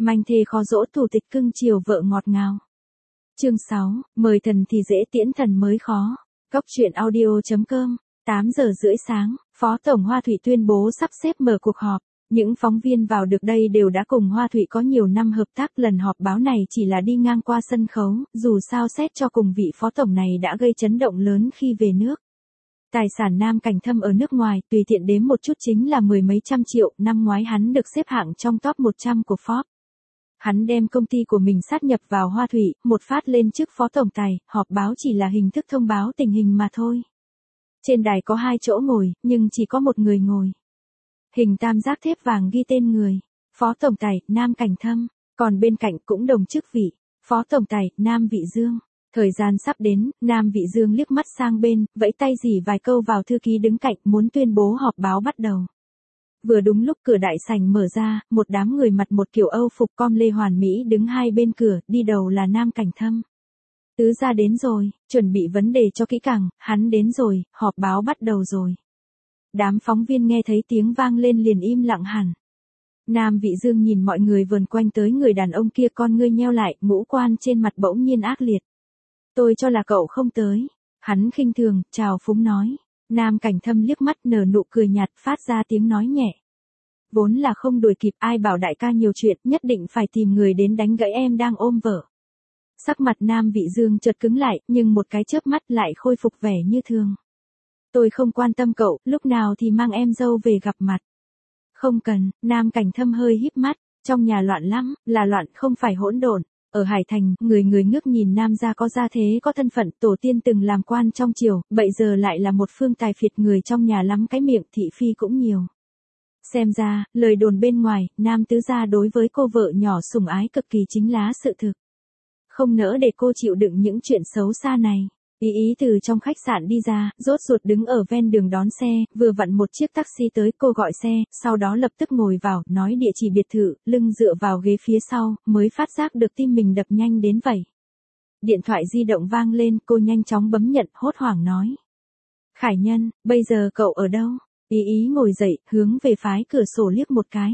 Manh thê khó dỗ thủ tịch cưng chiều vợ ngọt ngào. Chương 6, mời thần thì dễ tiễn thần mới khó. Góc truyện audio.com, 8 giờ rưỡi sáng, Phó Tổng Hoa Thủy tuyên bố sắp xếp mở cuộc họp. Những phóng viên vào được đây đều đã cùng Hoa Thủy có nhiều năm hợp tác, lần họp báo này chỉ là đi ngang qua sân khấu, dù sao xét cho cùng vị Phó Tổng này đã gây chấn động lớn khi về nước. Tài sản Nam Cảnh Thâm ở nước ngoài, tùy tiện đếm một chút chính là mười mấy trăm triệu, năm ngoái hắn được xếp hạng trong top 100 của Forbes. Hắn đem công ty của mình sát nhập vào Hoa Thủy, một phát lên chức Phó Tổng Tài, họp báo chỉ là hình thức thông báo tình hình mà thôi. Trên đài có 2 chỗ ngồi, nhưng chỉ có một người ngồi. Hình tam giác thép vàng ghi tên người, Phó Tổng Tài, Nam Cảnh Thâm, còn bên cạnh cũng đồng chức vị, Phó Tổng Tài, Nam Vị Dương. Thời gian sắp đến, Nam Vị Dương liếc mắt sang bên, vẫy tay rỉ vài câu vào thư ký đứng cạnh, muốn tuyên bố họp báo bắt đầu. Vừa đúng lúc cửa đại sảnh mở ra, một đám người mặc một kiểu Âu phục com lê hoàn mỹ đứng hai bên cửa, đi đầu là Nam Cảnh Thâm. Tứ gia đến rồi, chuẩn bị vấn đề cho kỹ càng, hắn đến rồi, họp báo bắt đầu rồi. Đám phóng viên nghe thấy tiếng vang lên liền im lặng hẳn. Nam Vị Dương nhìn mọi người vờn quanh tới người đàn ông kia, con ngươi nheo lại, ngũ quan trên mặt bỗng nhiên ác liệt. Tôi cho là cậu không tới. Hắn khinh thường, chào phúng nói. Nam Cảnh Thâm liếc mắt nở nụ cười nhạt, phát ra tiếng nói nhẹ. Vốn là không đuổi kịp, ai bảo đại ca nhiều chuyện, nhất định phải tìm người đến đánh gãy em đang ôm vợ. Sắc mặt Nam Vị Dương chợt cứng lại, nhưng một cái chớp mắt lại khôi phục vẻ như thường. Tôi không quan tâm cậu, lúc nào thì mang em dâu về gặp mặt. Không cần. Nam Cảnh Thâm hơi híp mắt, trong nhà loạn lắm, là loạn không phải hỗn độn. Ở Hải Thành, người ngước nhìn Nam gia có gia thế có thân phận, tổ tiên từng làm quan trong triều, bây giờ lại là một phương tài phiệt, người trong nhà lắm cái miệng, thị phi cũng nhiều. Xem ra, lời đồn bên ngoài, Nam tứ gia đối với cô vợ nhỏ sủng ái cực kỳ chính là sự thực. Không nỡ để cô chịu đựng những chuyện xấu xa này. Ý từ trong khách sạn đi ra, rốt ruột đứng ở ven đường đón xe, vừa vặn một chiếc taxi tới, cô gọi xe, sau đó lập tức ngồi vào, nói địa chỉ biệt thự, lưng dựa vào ghế phía sau, mới phát giác được tim mình đập nhanh đến vậy. Điện thoại di động vang lên, cô nhanh chóng bấm nhận, hốt hoảng nói. Khải Nhân, bây giờ cậu ở đâu? Ý ngồi dậy, hướng về phái cửa sổ liếc một cái.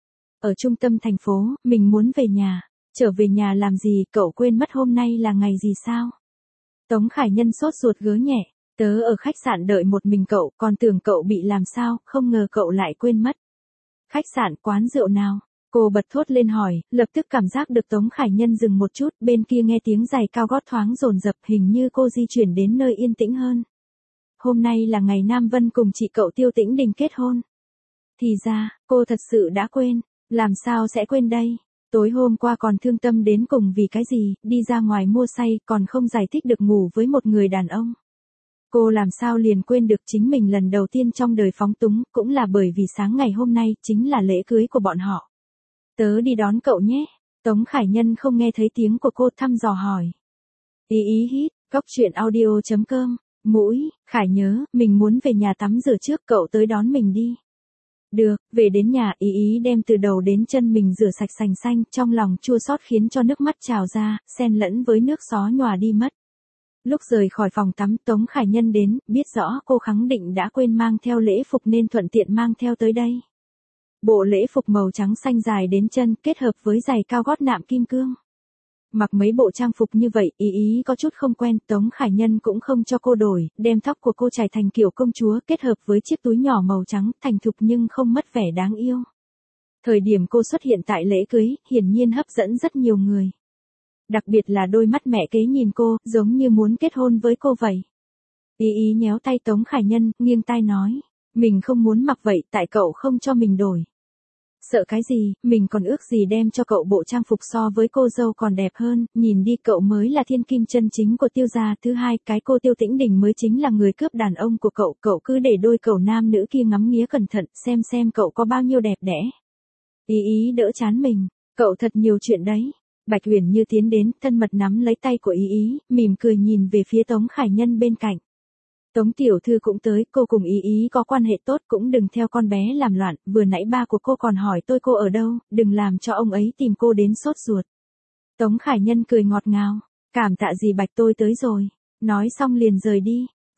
Ở trung tâm thành phố, mình muốn về nhà. Trở về nhà làm gì, cậu quên mất hôm nay là ngày gì sao? Tống Khải Nhân sốt ruột gớ nhẹ, tớ ở khách sạn đợi một mình cậu, còn tưởng cậu bị làm sao, không ngờ cậu lại quên mất. Khách sạn, quán rượu nào? Cô bật thốt lên hỏi, lập tức cảm giác được Tống Khải Nhân dừng một chút, bên kia nghe tiếng giày cao gót thoáng dồn dập, hình như cô di chuyển đến nơi yên tĩnh hơn. Hôm nay là ngày Nam Vân cùng chị cậu Tiêu Tĩnh Đình kết hôn. Thì ra, cô thật sự đã quên, làm sao sẽ quên đây? Tối hôm qua còn thương tâm đến cùng vì cái gì, đi ra ngoài mua say, còn không giải thích được ngủ với một người đàn ông. Cô làm sao liền quên được chính mình lần đầu tiên trong đời phóng túng, cũng là bởi vì sáng ngày hôm nay, chính là lễ cưới của bọn họ. Tớ đi đón cậu nhé. Tống Khải Nhân không nghe thấy tiếng của cô, thăm dò hỏi. Ý hít, góc truyện audio.com, mũi, Khải nhớ, mình muốn về nhà tắm rửa trước, cậu tới đón mình đi. Được, về đến nhà, ý đem từ đầu đến chân mình rửa sạch sành xanh, trong lòng chua xót khiến cho nước mắt trào ra, xen lẫn với nước xó nhòa đi mất. Lúc rời khỏi phòng tắm, Tống Khải Nhân đến, biết rõ cô khẳng định đã quên mang theo lễ phục nên thuận tiện mang theo tới đây. Bộ lễ phục màu trắng xanh dài đến chân, kết hợp với giày cao gót nạm kim cương. Mặc mấy bộ trang phục như vậy, ý có chút không quen, Tống Khải Nhân cũng không cho cô đổi, đem tóc của cô trải thành kiểu công chúa, kết hợp với chiếc túi nhỏ màu trắng, thành thục nhưng không mất vẻ đáng yêu. Thời điểm cô xuất hiện tại lễ cưới, hiển nhiên hấp dẫn rất nhiều người. Đặc biệt là đôi mắt mẹ kế nhìn cô, giống như muốn kết hôn với cô vậy. Ý nhéo tay Tống Khải Nhân, nghiêng tai nói, mình không muốn mặc vậy, tại cậu không cho mình đổi. Sợ cái gì, mình còn ước gì đem cho cậu bộ trang phục so với cô dâu còn đẹp hơn, nhìn đi, cậu mới là thiên kim chân chính của Tiêu gia. Thứ hai, cái cô Tiêu Tĩnh Đình mới chính là người cướp đàn ông của cậu, cậu cứ để đôi cậu nam nữ kia ngắm nghía cẩn thận, xem cậu có bao nhiêu đẹp đẽ. Ý đỡ chán mình, cậu thật nhiều chuyện đấy. Bạch Uyển Như tiến đến, thân mật nắm lấy tay của ý, mỉm cười nhìn về phía Tống Khải Nhân bên cạnh. Tống tiểu thư cũng tới, cô cùng ý có quan hệ tốt, cũng đừng theo con bé làm loạn, vừa nãy ba của cô còn hỏi tôi cô ở đâu, đừng làm cho ông ấy tìm cô đến sốt ruột. Tống Khải Nhân cười ngọt ngào, cảm tạ gì Bạch, tôi tới rồi. Nói xong liền rời đi.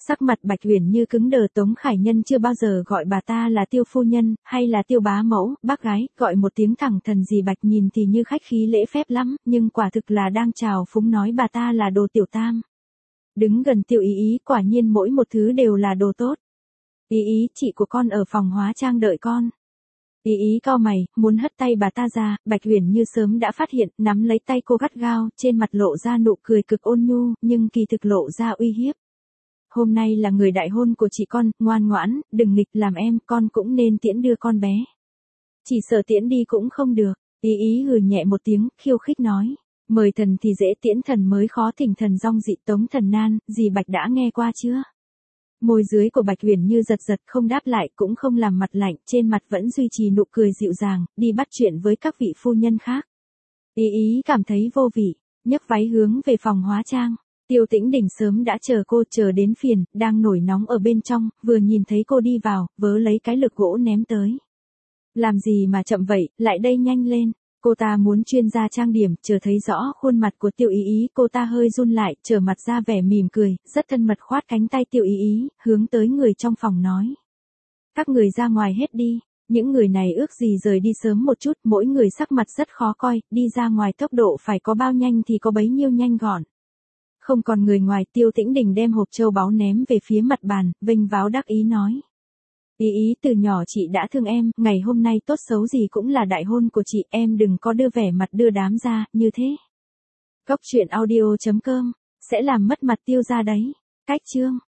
Sắc mặt Bạch Uyển Như cứng đờ, Tống Khải Nhân chưa bao giờ gọi bà ta là Tiêu phu nhân, hay là Tiêu bá mẫu, bác gái, gọi một tiếng thẳng thần dì Bạch nhìn thì như khách khí lễ phép lắm, nhưng quả thực là đang trào phúng nói bà ta là đồ tiểu tam. Đứng gần Tiêu Ý Ý, quả nhiên mỗi một thứ đều là đồ tốt. Ý Ý, chị của con ở phòng hóa trang đợi con. Ý Ý cau mày, muốn hất tay bà ta ra, Bạch Uyển Như sớm đã phát hiện, nắm lấy tay cô gắt gao, trên mặt lộ ra nụ cười cực ôn nhu, nhưng kỳ thực lộ ra uy hiếp. Hôm nay là người đại hôn của chị con, ngoan ngoãn, đừng nghịch, làm em, con cũng nên tiễn đưa con bé. Chỉ sợ tiễn đi cũng không được. Ý Ý hừ nhẹ một tiếng, khiêu khích nói. Mời thần thì dễ tiễn thần mới khó, thỉnh thần dong dị Tống thần nan, dì Bạch đã nghe qua chưa? Môi dưới của Bạch Uyển Như giật giật, không đáp lại, cũng không làm mặt lạnh, trên mặt vẫn duy trì nụ cười dịu dàng, đi bắt chuyện với các vị phu nhân khác. Ý Ý cảm thấy vô vị, nhấc váy hướng về phòng hóa trang. Tiêu Tĩnh Đình sớm đã chờ cô, chờ đến phiền, đang nổi nóng ở bên trong, vừa nhìn thấy cô đi vào, vớ lấy cái lược gỗ ném tới. Làm gì mà chậm vậy, lại đây nhanh lên. Cô ta muốn chuyên gia trang điểm, chờ thấy rõ khuôn mặt của Tiêu Ý Ý, cô ta hơi run lại, trở mặt ra vẻ mỉm cười, rất thân mật khoát cánh tay Tiêu Ý Ý, hướng tới người trong phòng nói. Các người ra ngoài hết đi, những người này ước gì rời đi sớm một chút, mỗi người sắc mặt rất khó coi, đi ra ngoài tốc độ phải có bao nhanh thì có bấy nhiêu nhanh gọn. Không còn người ngoài, Tiêu Tĩnh Đình đem hộp châu báu ném về phía mặt bàn, vênh váo đắc ý nói. Ý Ý, từ nhỏ chị đã thương em, ngày hôm nay tốt xấu gì cũng là đại hôn của chị, em đừng có đưa vẻ mặt đưa đám ra, như thế. Góc truyện audio.com, sẽ làm mất mặt Tiêu gia đấy. Cách chương.